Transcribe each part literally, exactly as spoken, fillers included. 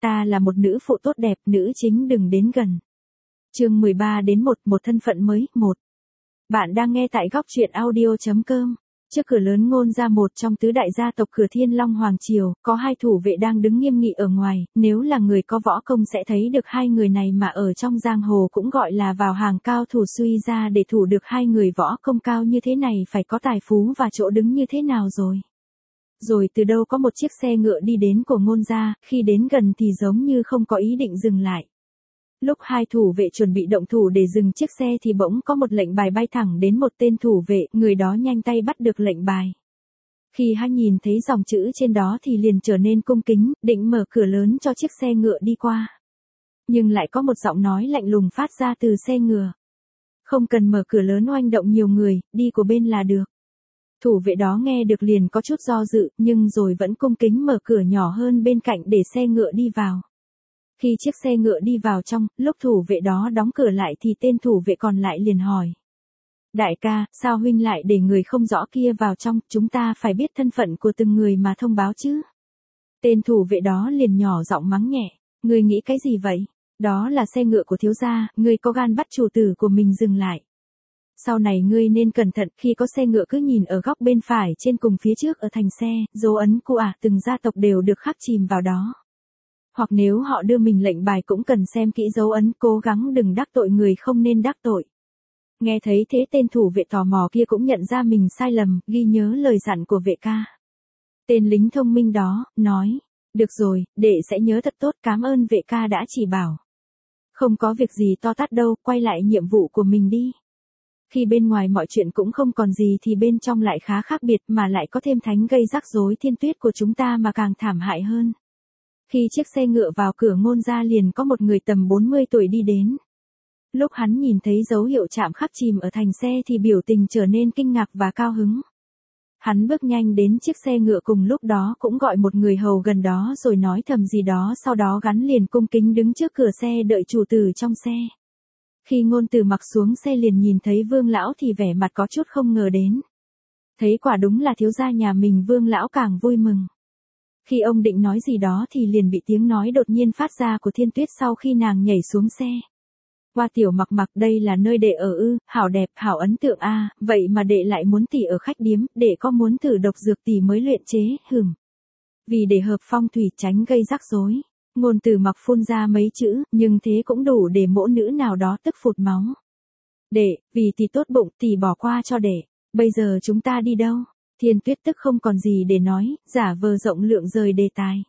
ta là một nữ phụ tốt đẹp, nữ chính đừng đến gần. Chương mười ba đến một, một thân phận mới, một. Bạn đang nghe tại góc truyện audio chấm com. Trước cửa lớn Ngôn gia, một trong tứ đại gia tộc Cửa Thiên Long Hoàng Triều, có hai thủ vệ đang đứng nghiêm nghị ở ngoài, nếu là người có võ công sẽ thấy được hai người này mà ở trong giang hồ cũng gọi là vào hàng cao thủ, suy ra để thủ được hai người võ công cao như thế này phải có tài phú và chỗ đứng như thế nào rồi. Rồi từ đâu có một chiếc xe ngựa đi đến của Ngôn gia, khi đến gần thì giống như không có ý định dừng lại. Lúc hai thủ vệ chuẩn bị động thủ để dừng chiếc xe thì bỗng có một lệnh bài bay thẳng đến một tên thủ vệ, người đó nhanh tay bắt được lệnh bài. Khi hắn nhìn thấy dòng chữ trên đó thì liền trở nên cung kính, định mở cửa lớn cho chiếc xe ngựa đi qua. Nhưng lại có một giọng nói lạnh lùng phát ra từ xe ngựa. Không cần mở cửa lớn oanh động nhiều người, đi của bên là được. Thủ vệ đó nghe được liền có chút do dự, nhưng rồi vẫn cung kính mở cửa nhỏ hơn bên cạnh để xe ngựa đi vào. Khi chiếc xe ngựa đi vào trong, lúc thủ vệ đó đóng cửa lại thì tên thủ vệ còn lại liền hỏi. Đại ca, sao huynh lại để người không rõ kia vào trong, chúng ta phải biết thân phận của từng người mà thông báo chứ. Tên thủ vệ đó liền nhỏ giọng mắng nhẹ, ngươi nghĩ cái gì vậy? Đó là xe ngựa của thiếu gia, ngươi có gan bắt chủ tử của mình dừng lại. Sau này ngươi nên cẩn thận, khi có xe ngựa cứ nhìn ở góc bên phải trên cùng phía trước ở thành xe, dấu ấn của à, từng gia tộc đều được khắc chìm vào đó. Hoặc nếu họ đưa mình lệnh bài cũng cần xem kỹ dấu ấn, cố gắng đừng đắc tội người không nên đắc tội. Nghe thấy thế tên thủ vệ tò mò kia cũng nhận ra mình sai lầm, ghi nhớ lời dặn của vệ ca. Tên lính thông minh đó, nói, được rồi, đệ sẽ nhớ thật tốt, cảm ơn vệ ca đã chỉ bảo. Không có việc gì to tát đâu, quay lại nhiệm vụ của mình đi. Khi bên ngoài mọi chuyện cũng không còn gì thì bên trong lại khá khác biệt, mà lại có thêm thánh gây rắc rối Thiên Tuyết của chúng ta mà càng thảm hại hơn. Khi chiếc xe ngựa vào cửa Ngôn gia liền có một người tầm bốn mươi tuổi đi đến. Lúc hắn nhìn thấy dấu hiệu chạm khắc chìm ở thành xe thì biểu tình trở nên kinh ngạc và cao hứng. Hắn bước nhanh đến chiếc xe ngựa, cùng lúc đó cũng gọi một người hầu gần đó rồi nói thầm gì đó, sau đó gắn liền cung kính đứng trước cửa xe đợi chủ tử trong xe. Khi Ngôn Từ Mặc xuống xe liền nhìn thấy Vương lão thì vẻ mặt có chút không ngờ đến. Thấy quả đúng là thiếu gia nhà mình, Vương lão càng vui mừng. Khi ông định nói gì đó thì liền bị tiếng nói đột nhiên phát ra của Thiên Tuyết sau khi nàng nhảy xuống xe. Qua Tiểu Mặc Mặc, đây là nơi đệ ở ư? Hảo đẹp, hảo ấn tượng a, à, vậy mà đệ lại muốn tỷ ở khách điếm, đệ có muốn thử độc dược tỷ mới luyện chế, hừm. Vì để hợp phong thủy tránh gây rắc rối. Ngôn Từ Mặc phun ra mấy chữ, nhưng thế cũng đủ để mỗ nữ nào đó tức phụt máu. Đệ, vì tỷ tốt bụng, tỷ bỏ qua cho đệ. Bây giờ chúng ta đi đâu? Thiên Tuyết tức không còn gì để nói, giả vờ rộng lượng rời đề tài.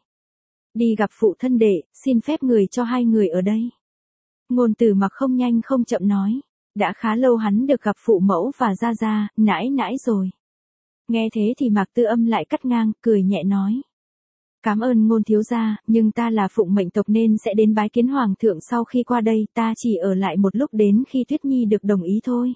Đi gặp phụ thân đệ, xin phép người cho hai người ở đây. Ngôn Từ Mặc không nhanh không chậm nói. Đã khá lâu hắn được gặp phụ mẫu và gia gia, nãi nãi rồi. Nghe thế thì Mạc Tư Âm lại cắt ngang, cười nhẹ nói. Cảm ơn Ngôn thiếu gia, nhưng ta là phụng mệnh tộc nên sẽ đến bái kiến hoàng thượng sau khi qua đây, ta chỉ ở lại một lúc đến khi Tuyết Nhi được đồng ý thôi.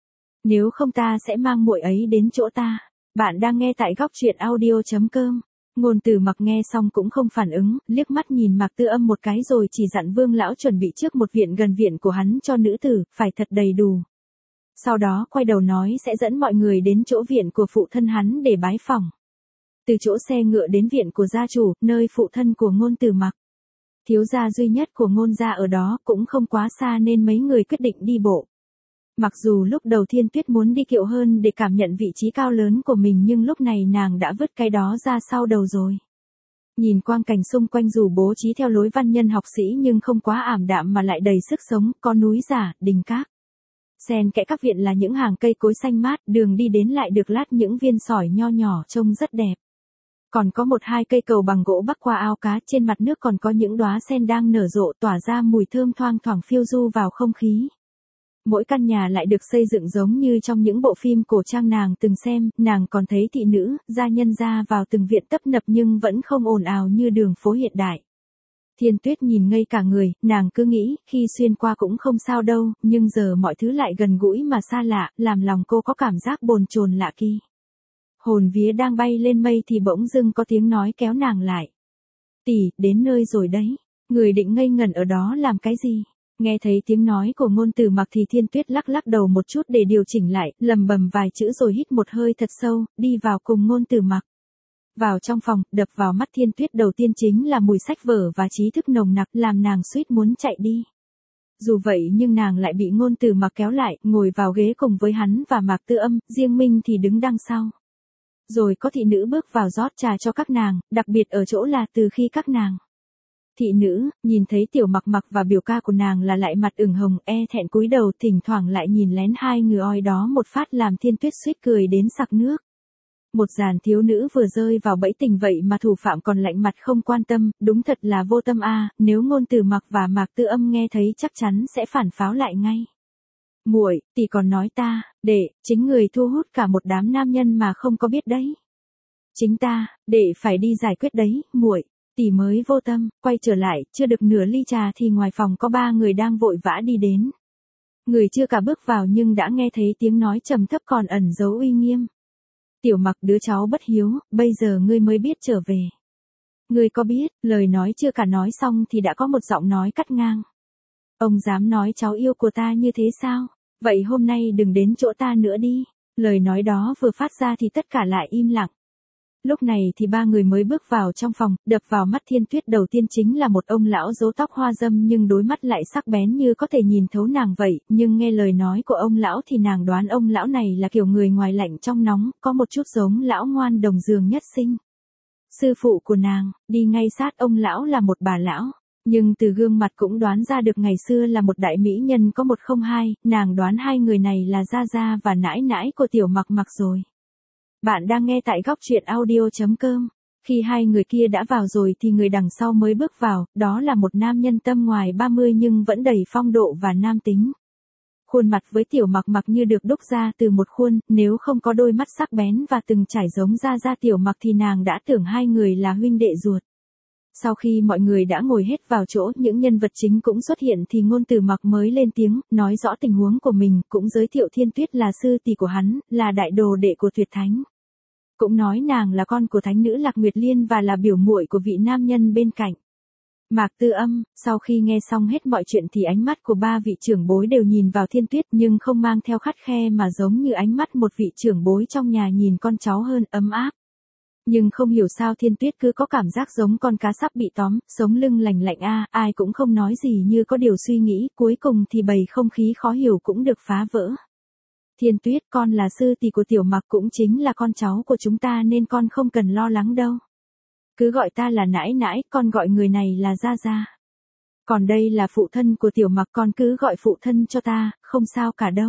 Nếu không ta sẽ mang muội ấy đến chỗ ta. Bạn đang nghe tại góc truyện audio chấm com. Ngôn Từ Mặc nghe xong cũng không phản ứng, liếc mắt nhìn Mạc Tư Âm một cái rồi chỉ dặn Vương lão chuẩn bị trước một viện gần viện của hắn cho nữ tử, phải thật đầy đủ. Sau đó quay đầu nói sẽ dẫn mọi người đến chỗ viện của phụ thân hắn để bái phỏng. Từ chỗ xe ngựa đến viện của gia chủ, nơi phụ thân của Ngôn Từ Mặc. Thiếu gia duy nhất của Ngôn gia ở đó, cũng không quá xa nên mấy người quyết định đi bộ. Mặc dù lúc đầu Thiên Tuyết muốn đi kiệu hơn để cảm nhận vị trí cao lớn của mình, nhưng lúc này nàng đã vứt cái đó ra sau đầu rồi. Nhìn quang cảnh xung quanh dù bố trí theo lối văn nhân học sĩ nhưng không quá ảm đạm mà lại đầy sức sống, có núi giả, đình các. Xen kẽ các viện là những hàng cây cối xanh mát, đường đi đến lại được lát những viên sỏi nho nhỏ trông rất đẹp. Còn có một hai cây cầu bằng gỗ bắc qua ao cá, trên mặt nước còn có những đóa sen đang nở rộ tỏa ra mùi thơm thoang thoảng phiêu du vào không khí. Mỗi căn nhà lại được xây dựng giống như trong những bộ phim cổ trang nàng từng xem, nàng còn thấy thị nữ, gia nhân ra vào từng viện tấp nập nhưng vẫn không ồn ào như đường phố hiện đại. Thiên Tuyết nhìn ngây cả người, nàng cứ nghĩ, khi xuyên qua cũng không sao đâu, nhưng giờ mọi thứ lại gần gũi mà xa lạ, làm lòng cô có cảm giác bồn chồn lạ kỳ. Hồn vía đang bay lên mây thì bỗng dưng có tiếng nói kéo nàng lại. Tỷ, đến nơi rồi đấy, người định ngây ngẩn ở đó làm cái gì? Nghe thấy tiếng nói của Ngôn Từ Mặc thì Thiên Tuyết lắc lắc đầu một chút để điều chỉnh lại, lầm bầm vài chữ rồi hít một hơi thật sâu, đi vào cùng Ngôn Từ Mặc. Vào trong phòng, đập vào mắt Thiên Tuyết đầu tiên chính là mùi sách vở và trí thức nồng nặc, làm nàng suýt muốn chạy đi. Dù vậy nhưng nàng lại bị Ngôn Từ Mặc kéo lại, ngồi vào ghế cùng với hắn và Mạc Tư Âm, riêng mình thì đứng đằng sau. Rồi có thị nữ bước vào rót trà cho các nàng, đặc biệt ở chỗ là từ khi các nàng. Thị nữ, nhìn thấy Tiểu Mặc Mặc và biểu ca của nàng là lại mặt ửng hồng, e thẹn cúi đầu, thỉnh thoảng lại nhìn lén hai người oi đó một phát làm Thiên Tuyết suýt cười đến sặc nước. Một dàn thiếu nữ vừa rơi vào bẫy tình vậy mà thủ phạm còn lạnh mặt không quan tâm, đúng thật là vô tâm a, nếu Ngôn Từ Mặc và Mạc Tư Âm nghe thấy chắc chắn sẽ phản pháo lại ngay. Muội, tỷ còn nói ta, đệ, chính người thu hút cả một đám nam nhân mà không có biết đấy. Chính ta, đệ phải đi giải quyết đấy, muội. Tỷ mới vô tâm, quay trở lại, chưa được nửa ly trà thì ngoài phòng có ba người đang vội vã đi đến. Người chưa cả bước vào nhưng đã nghe thấy tiếng nói trầm thấp còn ẩn giấu uy nghiêm. Tiểu Mặc, đứa cháu bất hiếu, bây giờ ngươi mới biết trở về. Ngươi có biết, lời nói chưa cả nói xong thì đã có một giọng nói cắt ngang. Ông dám nói cháu yêu của ta như thế sao? Vậy hôm nay đừng đến chỗ ta nữa đi. Lời nói đó vừa phát ra thì tất cả lại im lặng. Lúc này thì ba người mới bước vào trong phòng, đập vào mắt Thiên Tuyết đầu tiên chính là một ông lão râu tóc hoa râm nhưng đôi mắt lại sắc bén như có thể nhìn thấu nàng vậy, nhưng nghe lời nói của ông lão thì nàng đoán ông lão này là kiểu người ngoài lạnh trong nóng, có một chút giống lão ngoan đồng giường nhất sinh. Sư phụ của nàng, đi ngay sát ông lão là một bà lão, nhưng từ gương mặt cũng đoán ra được ngày xưa là một đại mỹ nhân có một không hai, nàng đoán hai người này là Gia Gia và nãi nãi của Tiểu Mặc Mặc rồi. Bạn đang nghe tại góc truyện audio chấm com. Khi hai người kia đã vào rồi thì người đằng sau mới bước vào, đó là một nam nhân tầm ngoài ba mươi nhưng vẫn đầy phong độ và nam tính. Khuôn mặt với Tiểu Mặc Mặc như được đúc ra từ một khuôn, nếu không có đôi mắt sắc bén và từng trải giống Gia Gia Tiểu Mặc thì nàng đã tưởng hai người là huynh đệ ruột. Sau khi mọi người đã ngồi hết vào chỗ, những nhân vật chính cũng xuất hiện thì Ngôn Từ Mặc mới lên tiếng, nói rõ tình huống của mình, cũng giới thiệu Thiên Tuyết là sư tỷ của hắn, là đại đồ đệ của Tuyệt Thánh. Cũng nói nàng là con của thánh nữ Lạc Nguyệt Liên và là biểu muội của vị nam nhân bên cạnh. Mạc Tư Âm, sau khi nghe xong hết mọi chuyện thì ánh mắt của ba vị trưởng bối đều nhìn vào Thiên Tuyết nhưng không mang theo khắt khe mà giống như ánh mắt một vị trưởng bối trong nhà nhìn con cháu hơn, ấm áp. Nhưng không hiểu sao Thiên Tuyết cứ có cảm giác giống con cá sắp bị tóm, sống lưng lành lạnh a, ai cũng không nói gì như có điều suy nghĩ, cuối cùng thì bầu không khí khó hiểu cũng được phá vỡ. Thiên Tuyết, con là sư tỷ của Tiểu Mặc cũng chính là con cháu của chúng ta nên con không cần lo lắng đâu. Cứ gọi ta là nãi nãi, con gọi người này là Gia Gia. Còn đây là phụ thân của Tiểu Mặc, con cứ gọi phụ thân cho ta, không sao cả đâu.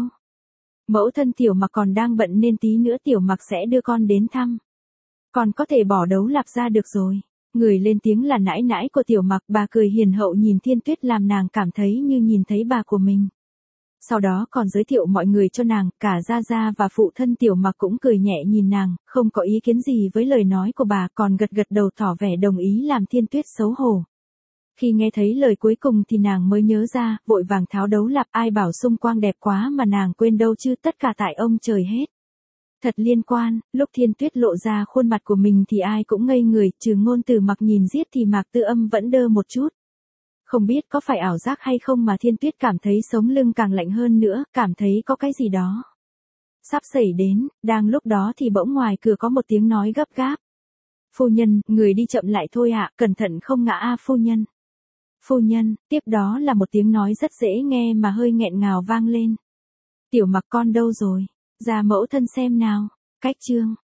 Mẫu thân Tiểu Mặc còn đang bận nên tí nữa Tiểu Mặc sẽ đưa con đến thăm. Con có thể bỏ đấu lạp ra được rồi. Người lên tiếng là nãi nãi của Tiểu Mặc, bà cười hiền hậu nhìn Thiên Tuyết làm nàng cảm thấy như nhìn thấy bà của mình. Sau đó còn giới thiệu mọi người cho nàng, cả Gia Gia và phụ thân Tiểu Mặc cũng cười nhẹ nhìn nàng, không có ý kiến gì với lời nói của bà, còn gật gật đầu tỏ vẻ đồng ý làm Thiên Tuyết xấu hổ. Khi nghe thấy lời cuối cùng thì nàng mới nhớ ra, vội vàng tháo đấu lạp, ai bảo xung quang đẹp quá mà nàng quên đâu chứ, tất cả tại ông trời hết. Thật liên quan, lúc Thiên Tuyết lộ ra khuôn mặt của mình thì ai cũng ngây người, trừ Ngôn Từ Mặc nhìn giết thì Mạc Tư Âm vẫn đơ một chút. Không biết có phải ảo giác hay không mà Thiên Tuyết cảm thấy sống lưng càng lạnh hơn nữa, cảm thấy có cái gì đó sắp xảy đến, đang lúc đó thì bỗng ngoài cửa có một tiếng nói gấp gáp. Phu nhân, người đi chậm lại thôi ạ, cẩn thận không ngã a phu nhân. Phu nhân, tiếp đó là một tiếng nói rất dễ nghe mà hơi nghẹn ngào vang lên. Tiểu Mặc con đâu rồi? Ra mẫu thân xem nào. Cách chương